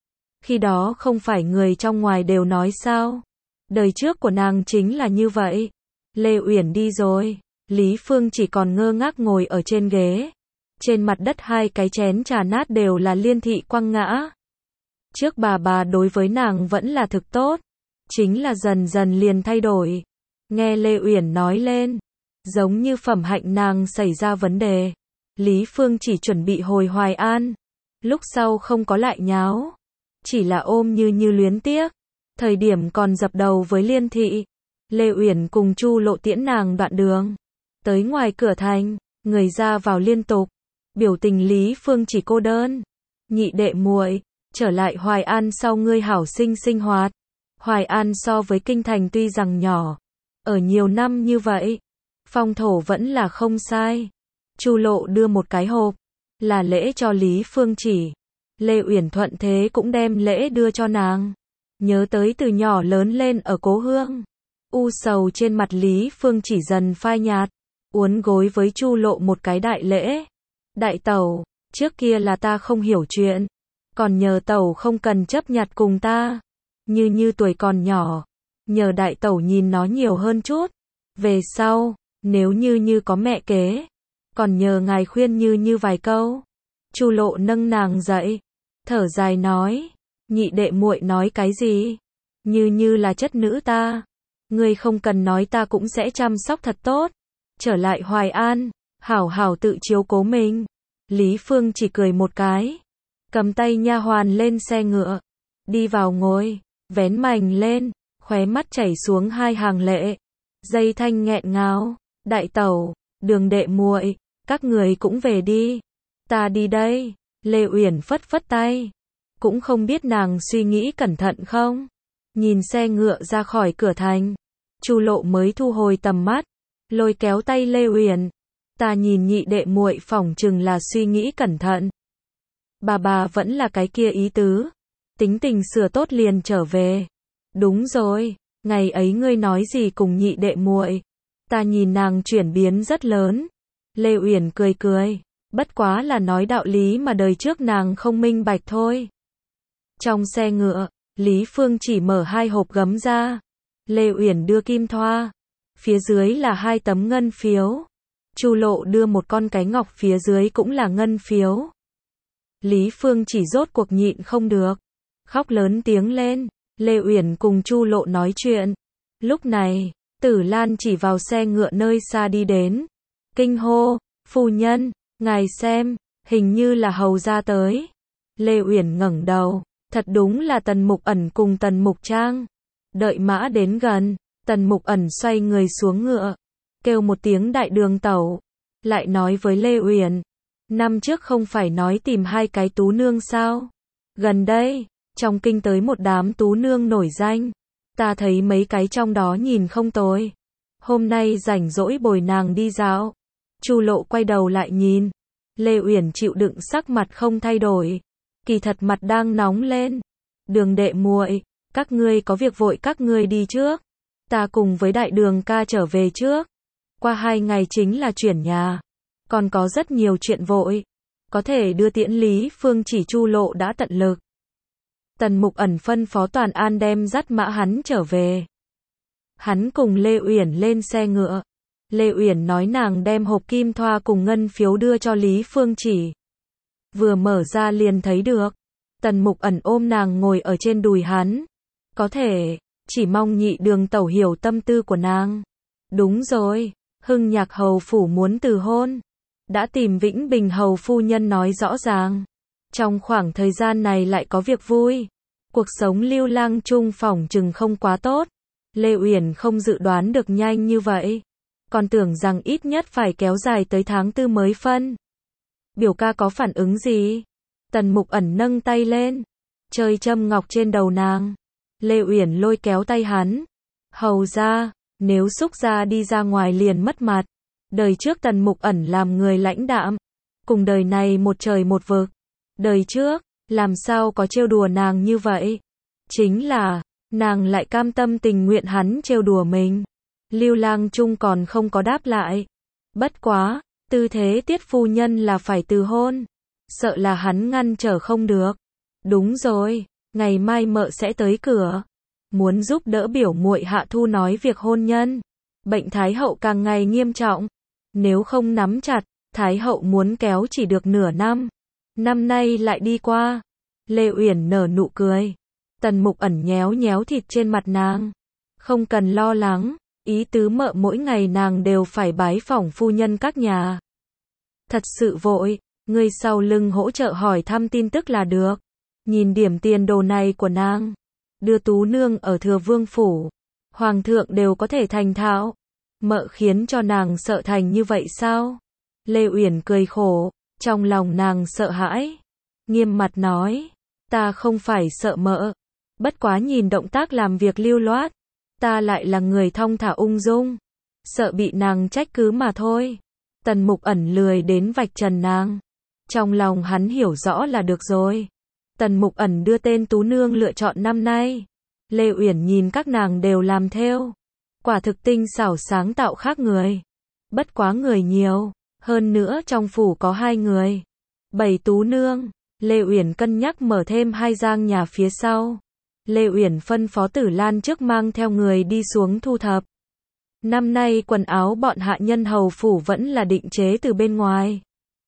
Speaker 1: Khi đó không phải người trong ngoài đều nói sao? Đời trước của nàng chính là như vậy. Lê Uyển đi rồi. Lý Phương chỉ còn ngơ ngác ngồi ở trên ghế. Trên mặt đất hai cái chén trà nát đều là Liên thị quăng ngã. Trước bà bà đối với nàng vẫn là thực tốt. Chính là dần dần liền thay đổi. Nghe Lê Uyển nói lên. Giống như phẩm hạnh nàng xảy ra vấn đề. Lý Phương chỉ chuẩn bị hồi Hoài An. Lúc sau không có lại nháo. Chỉ là ôm như như luyến tiếc. Thời điểm còn dập đầu với Liên thị. Lê Uyển cùng Chu Lộ tiễn nàng đoạn đường. Tới ngoài cửa thành, người ra vào liên tục. Biểu tình Lý Phương chỉ cô đơn. Nhị đệ muội, trở lại Hoài An sau ngươi hảo sinh sinh hoạt. Hoài An so với kinh thành tuy rằng nhỏ, ở nhiều năm như vậy, phong thổ vẫn là không sai. Chu Lộ đưa một cái hộp, là lễ cho Lý Phương chỉ. Lê Uyển thuận thế cũng đem lễ đưa cho nàng. Nhớ tới từ nhỏ lớn lên ở cố hương. U sầu trên mặt Lý Phương chỉ dần phai nhạt. Uốn gối với Chu Lộ một cái đại lễ. Đại tẩu, trước kia là ta không hiểu chuyện. Còn nhờ tẩu không cần chấp nhặt cùng ta. Như như tuổi còn nhỏ. Nhờ đại tẩu nhìn nó nhiều hơn chút. Về sau, nếu như như có mẹ kế. Còn nhờ ngài khuyên như như vài câu. Chu Lộ nâng nàng dậy. Thở dài nói. Nhị đệ muội nói cái gì? Như như là chất nữ ta. Ngươi không cần nói ta cũng sẽ chăm sóc thật tốt. Trở lại Hoài An, hảo hảo tự chiếu cố mình. Lý Phương chỉ cười một cái. Cầm tay nha hoàn lên xe ngựa. Đi vào ngồi, vén mành lên, khóe mắt chảy xuống hai hàng lệ. Dây thanh nghẹn ngào. Đại tẩu, đường đệ muội, các người cũng về đi. Ta đi đây. Lê Uyển phất phất tay. Cũng không biết nàng suy nghĩ cẩn thận không. Nhìn xe ngựa ra khỏi cửa thành. Chu Lộ mới thu hồi tầm mắt. Lôi kéo tay Lê Uyển. Ta nhìn nhị đệ muội phỏng chừng là suy nghĩ cẩn thận. Bà bà vẫn là cái kia ý tứ. Tính tình sửa tốt liền trở về. Đúng rồi, ngày ấy ngươi nói gì cùng nhị đệ muội? Ta nhìn nàng chuyển biến rất lớn. Lê Uyển cười cười. Bất quá là nói đạo lý mà đời trước nàng không minh bạch thôi. Trong xe ngựa, Lý Phương chỉ mở hai hộp gấm ra. Lê Uyển đưa kim thoa. Phía dưới là hai tấm ngân phiếu. Chu Lộ đưa một con cái ngọc phía dưới cũng là ngân phiếu. Lý Phương chỉ rốt cuộc nhịn không được. Khóc lớn tiếng lên. Lê Uyển cùng Chu Lộ nói chuyện. Lúc này, Tử Lan chỉ vào xe ngựa nơi xa đi đến. Kinh hô, phu nhân, ngài xem, hình như là hầu gia tới. Lê Uyển ngẩng đầu. Thật đúng là Tần Mục Ẩn cùng Tần Mục Trang. Đợi mã đến gần, Tần Mục Ẩn xoay người xuống ngựa, kêu một tiếng đại đường tẩu, lại nói với Lê Uyển, năm trước không phải nói tìm hai cái tú nương sao? Gần đây, trong kinh tới một đám tú nương nổi danh, ta thấy mấy cái trong đó nhìn không tồi. Hôm nay rảnh rỗi bồi nàng đi dạo. Chu Lộ quay đầu lại nhìn, Lê Uyển chịu đựng sắc mặt không thay đổi, kỳ thật mặt đang nóng lên. Đường đệ muội, các ngươi có việc vội các ngươi đi trước, ta cùng với đại đường ca trở về trước. Qua hai ngày chính là chuyển nhà, còn có rất nhiều chuyện vội, có thể đưa tiễn Lý Phương chỉ. Chu Lộ đã tận lực. Tần Mục Ẩn phân phó Toàn An đem dắt mã hắn trở về. Hắn cùng Lê Uyển lên xe ngựa. Lê Uyển nói nàng đem hộp kim thoa cùng ngân phiếu đưa cho Lý Phương chỉ. Vừa mở ra liền thấy được. Tần Mục Ẩn ôm nàng ngồi ở trên đùi hắn. Có thể, chỉ mong nhị đường tẩu hiểu tâm tư của nàng. Đúng rồi, Hưng Nhạc hầu phủ muốn từ hôn. Đã tìm Vĩnh Bình hầu phu nhân nói rõ ràng. Trong khoảng thời gian này lại có việc vui. Cuộc sống lưu lang chung phỏng chừng không quá tốt. Lê Uyển không dự đoán được nhanh như vậy. Còn tưởng rằng ít nhất phải kéo dài tới tháng tư mới phân. Biểu ca có phản ứng gì? Tần Mục Ẩn nâng tay lên, chơi châm ngọc trên đầu nàng. Lê Uyển lôi kéo tay hắn. Hầu ra, nếu xúc ra đi ra ngoài liền mất mặt. Đời trước Tần Mục Ẩn làm người lãnh đạm, cùng đời này một trời một vực. Đời trước, làm sao có trêu đùa nàng như vậy? Chính là, nàng lại cam tâm tình nguyện hắn trêu đùa mình. Lưu Lang Trung còn không có đáp lại. Bất quá, tư thế Tiết phu nhân là phải từ hôn. Sợ là hắn ngăn trở không được. Đúng rồi, ngày mai mợ sẽ tới cửa. Muốn giúp đỡ biểu muội hạ thu nói việc hôn nhân. Bệnh Thái hậu càng ngày nghiêm trọng. Nếu không nắm chặt, Thái hậu muốn kéo chỉ được nửa năm. Năm nay lại đi qua. Lê Uyển nở nụ cười. Tần Mục Ẩn nhéo nhéo thịt trên mặt nàng. Không cần lo lắng, ý tứ mợ mỗi ngày nàng đều phải bái phỏng phu nhân các nhà. Thật sự vội, người sau lưng hỗ trợ hỏi thăm tin tức là được. Nhìn điểm tiền đồ này của nàng, đưa tú nương ở Thừa Vương phủ, hoàng thượng đều có thể thành thạo. Mợ khiến cho nàng sợ thành như vậy sao? Lê Uyển cười khổ, trong lòng nàng sợ hãi, nghiêm mặt nói, ta không phải sợ mợ, bất quá nhìn động tác làm việc lưu loát, ta lại là người thong thả ung dung, sợ bị nàng trách cứ mà thôi. Tần Mục Ẩn lười đến vạch trần nàng, trong lòng hắn hiểu rõ là được rồi. Tần Mục Ẩn đưa tên tú nương lựa chọn năm nay, Lê Uyển nhìn các nàng đều làm theo, quả thực tinh xảo sáng tạo khác người. Bất quá người nhiều, hơn nữa trong phủ có hai người, bảy tú nương. Lê Uyển cân nhắc mở thêm hai giang nhà phía sau. Lê Uyển phân phó Tử Lan trước mang theo người đi xuống thu thập. Năm nay quần áo bọn hạ nhân hầu phủ vẫn là định chế từ bên ngoài.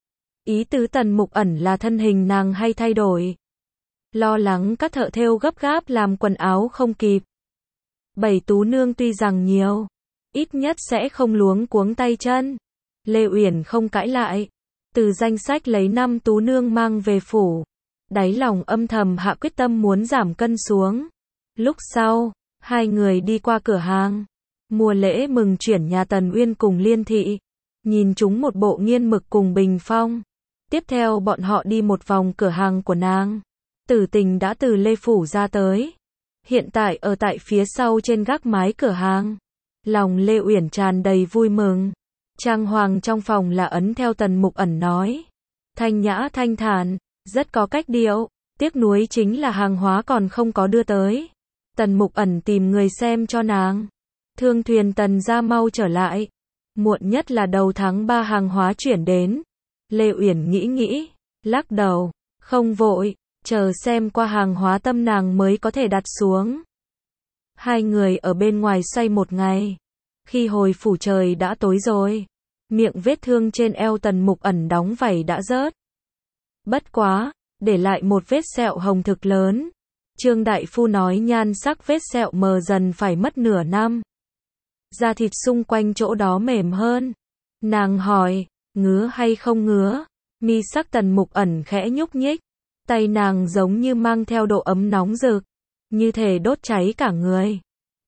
Speaker 1: Ý tứ Tần Mục Ẩn là thân hình nàng hay thay đổi. Lo lắng các thợ thêu gấp gáp làm quần áo không kịp. Bảy tú nương tuy rằng nhiều, ít nhất sẽ không luống cuống tay chân. Lê Uyển không cãi lại. Từ danh sách lấy năm tú nương mang về phủ. Đáy lòng âm thầm hạ quyết tâm muốn giảm cân xuống. Lúc sau, hai người đi qua cửa hàng. Mua lễ mừng chuyển nhà Tần Uyên cùng Liên Thị. Nhìn chúng một bộ nghiên mực cùng bình phong. Tiếp theo bọn họ đi một vòng cửa hàng của nàng. Tử Tình đã từ Lê Phủ ra tới. Hiện tại ở tại phía sau trên gác mái cửa hàng. Lòng Lê Uyển tràn đầy vui mừng. Trang hoàng trong phòng là ấn theo Tần Mục Ẩn nói. Thanh nhã thanh thản, rất có cách điệu. Tiếc nuối chính là hàng hóa còn không có đưa tới. Tần Mục Ẩn tìm người xem cho nàng. Thương thuyền Tần gia mau trở lại. Muộn nhất là đầu tháng ba hàng hóa chuyển đến. Lê Uyển nghĩ nghĩ, lắc đầu, không vội, chờ xem qua hàng hóa tâm nàng mới có thể đặt xuống. Hai người ở bên ngoài xoay một ngày. Khi hồi phủ trời đã tối rồi. Miệng vết thương trên eo Tần Mục Ẩn đóng vảy đã rớt. Bất quá, để lại một vết sẹo hồng thực lớn. Trương đại phu nói nhan sắc vết sẹo mờ dần phải mất nửa năm. Da thịt xung quanh chỗ đó mềm hơn. Nàng hỏi, ngứa hay không ngứa? Mi sắc Tần Mục Ẩn khẽ nhúc nhích. Tay nàng giống như mang theo độ ấm nóng rực, như thể đốt cháy cả người.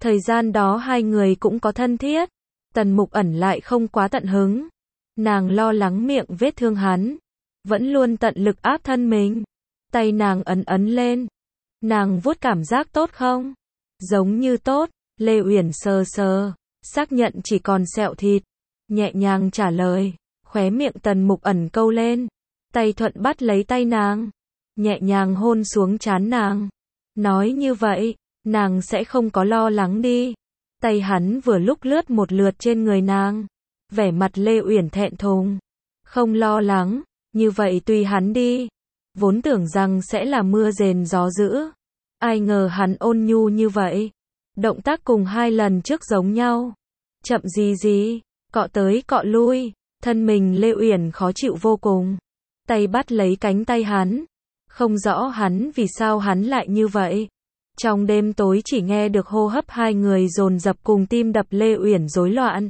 Speaker 1: Thời gian đó hai người cũng có thân thiết. Tần Mục Ẩn lại không quá tận hứng. Nàng lo lắng miệng vết thương hắn. Vẫn luôn tận lực áp thân mình. Tay nàng ấn ấn lên. Nàng vuốt cảm giác tốt không? Giống như tốt. Lê Uyển sờ sờ. Xác nhận chỉ còn sẹo thịt. Nhẹ nhàng trả lời. Khóe miệng Tần Mục Ẩn câu lên. Tay thuận bắt lấy tay nàng. Nhẹ nhàng hôn xuống trán nàng. Nói như vậy, nàng sẽ không có lo lắng đi. Tay hắn vừa lúc lướt một lượt trên người nàng. Vẻ mặt Lê Uyển thẹn thùng. Không lo lắng, như vậy tùy hắn đi. Vốn tưởng rằng sẽ là mưa rền gió dữ. Ai ngờ hắn ôn nhu như vậy. Động tác cùng hai lần trước giống nhau. Chậm gì gì, cọ tới cọ lui. Thân mình Lê Uyển khó chịu vô cùng. Tay bắt lấy cánh tay hắn. Không rõ hắn vì sao hắn lại như vậy. Trong đêm tối chỉ nghe được hô hấp hai người dồn dập cùng tim đập Lê Uyển rối loạn.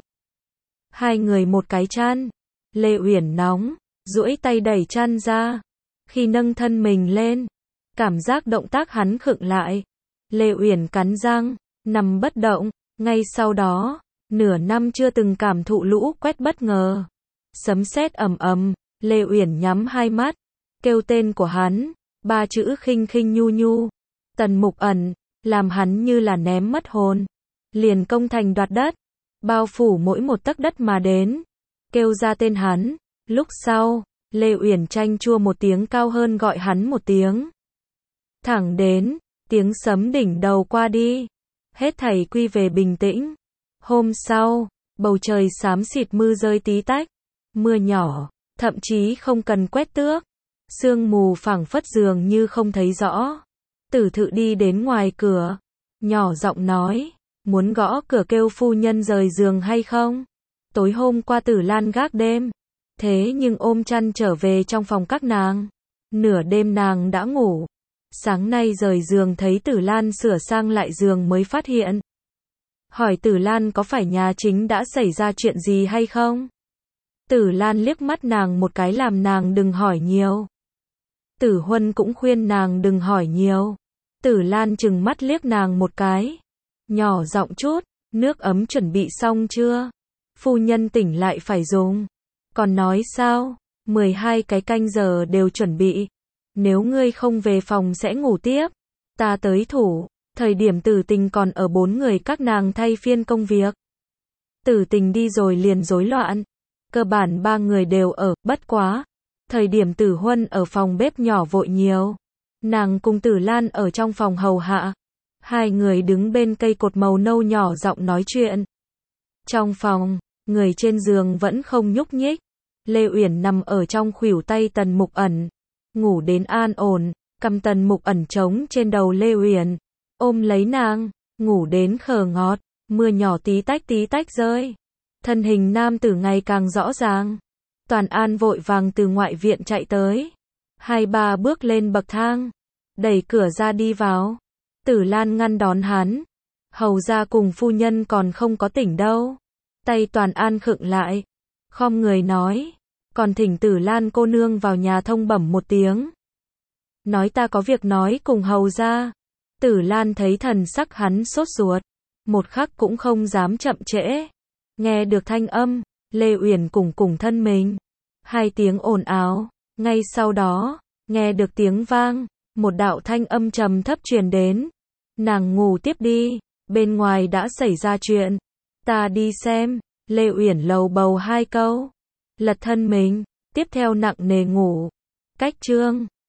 Speaker 1: Hai người một cái chăn. Lê Uyển nóng, duỗi tay đẩy chăn ra. Khi nâng thân mình lên, cảm giác động tác hắn khựng lại. Lê Uyển cắn răng, nằm bất động. Ngay sau đó, nửa năm chưa từng cảm thụ lũ quét bất ngờ. Sấm sét ầm ầm, Lê Uyển nhắm hai mắt, kêu tên của hắn, ba chữ khinh khinh nhu nhu. Tần Mục Ẩn, làm hắn như là ném mất hồn. Liền công thành đoạt đất, bao phủ mỗi một tấc đất mà đến. Kêu ra tên hắn, lúc sau, Lê Uyển chanh chua một tiếng cao hơn gọi hắn một tiếng. Thẳng đến, tiếng sấm đỉnh đầu qua đi. Hết thảy quy về bình tĩnh. Hôm sau, bầu trời xám xịt mưa rơi tí tách. Mưa nhỏ, thậm chí không cần quét tước. Sương mù phảng phất dường như không thấy rõ. Tử Thự đi đến ngoài cửa, nhỏ giọng nói, muốn gõ cửa kêu phu nhân rời giường hay không? Tối hôm qua Tử Lan gác đêm, thế nhưng ôm chăn trở về trong phòng các nàng. Nửa đêm nàng đã ngủ. Sáng nay rời giường thấy Tử Lan sửa sang lại giường mới phát hiện. Hỏi Tử Lan có phải nhà chính đã xảy ra chuyện gì hay không? Tử Lan liếc mắt nàng một cái làm nàng đừng hỏi nhiều. Tử Huân cũng khuyên nàng đừng hỏi nhiều. Tử Lan chừng mắt liếc nàng một cái. Nhỏ giọng chút, nước ấm chuẩn bị xong chưa? Phu nhân tỉnh lại phải dùng. Còn nói sao? mười hai cái canh giờ đều chuẩn bị. Nếu ngươi không về phòng sẽ ngủ tiếp. Ta tới thủ. Thời điểm Tử Tình còn ở bốn người các nàng thay phiên công việc. Tử Tình đi rồi liền rối loạn. Cơ bản ba người đều ở, bất quá. Thời điểm Tử Huân ở phòng bếp nhỏ vội nhiều. Nàng cùng Tử Lan ở trong phòng hầu hạ. Hai người đứng bên cây cột màu nâu nhỏ giọng nói chuyện. Trong phòng, người trên giường vẫn không nhúc nhích. Lê Uyển nằm ở trong khuỷu tay Tần Mục Ẩn. Ngủ đến an ổn, cầm Tần Mục Ẩn trống trên đầu Lê Uyển. Ôm lấy nàng, ngủ đến khờ ngọt, mưa nhỏ tí tách tí tách rơi. Thân hình nam tử ngày càng rõ ràng. Toàn An vội vàng từ ngoại viện chạy tới. Hai ba bước lên bậc thang. Đẩy cửa ra đi vào. Tử Lan ngăn đón hắn. Hầu ra cùng phu nhân còn không có tỉnh đâu. Tay Toàn An khựng lại. Khom người nói. Còn thỉnh Tử Lan cô nương vào nhà thông bẩm một tiếng. Nói ta có việc nói cùng hầu ra. Tử Lan thấy thần sắc hắn sốt ruột. Một khắc cũng không dám chậm trễ. Nghe được thanh âm. Lê Uyển cùng cùng thân mình. Hai tiếng ồn ào. Ngay sau đó, nghe được tiếng vang. Một đạo thanh âm trầm thấp truyền đến. Nàng ngủ tiếp đi. Bên ngoài đã xảy ra chuyện. Ta đi xem. Lê Uyển lầu bầu hai câu. Lật thân mình. Tiếp theo nặng nề ngủ. Cách chương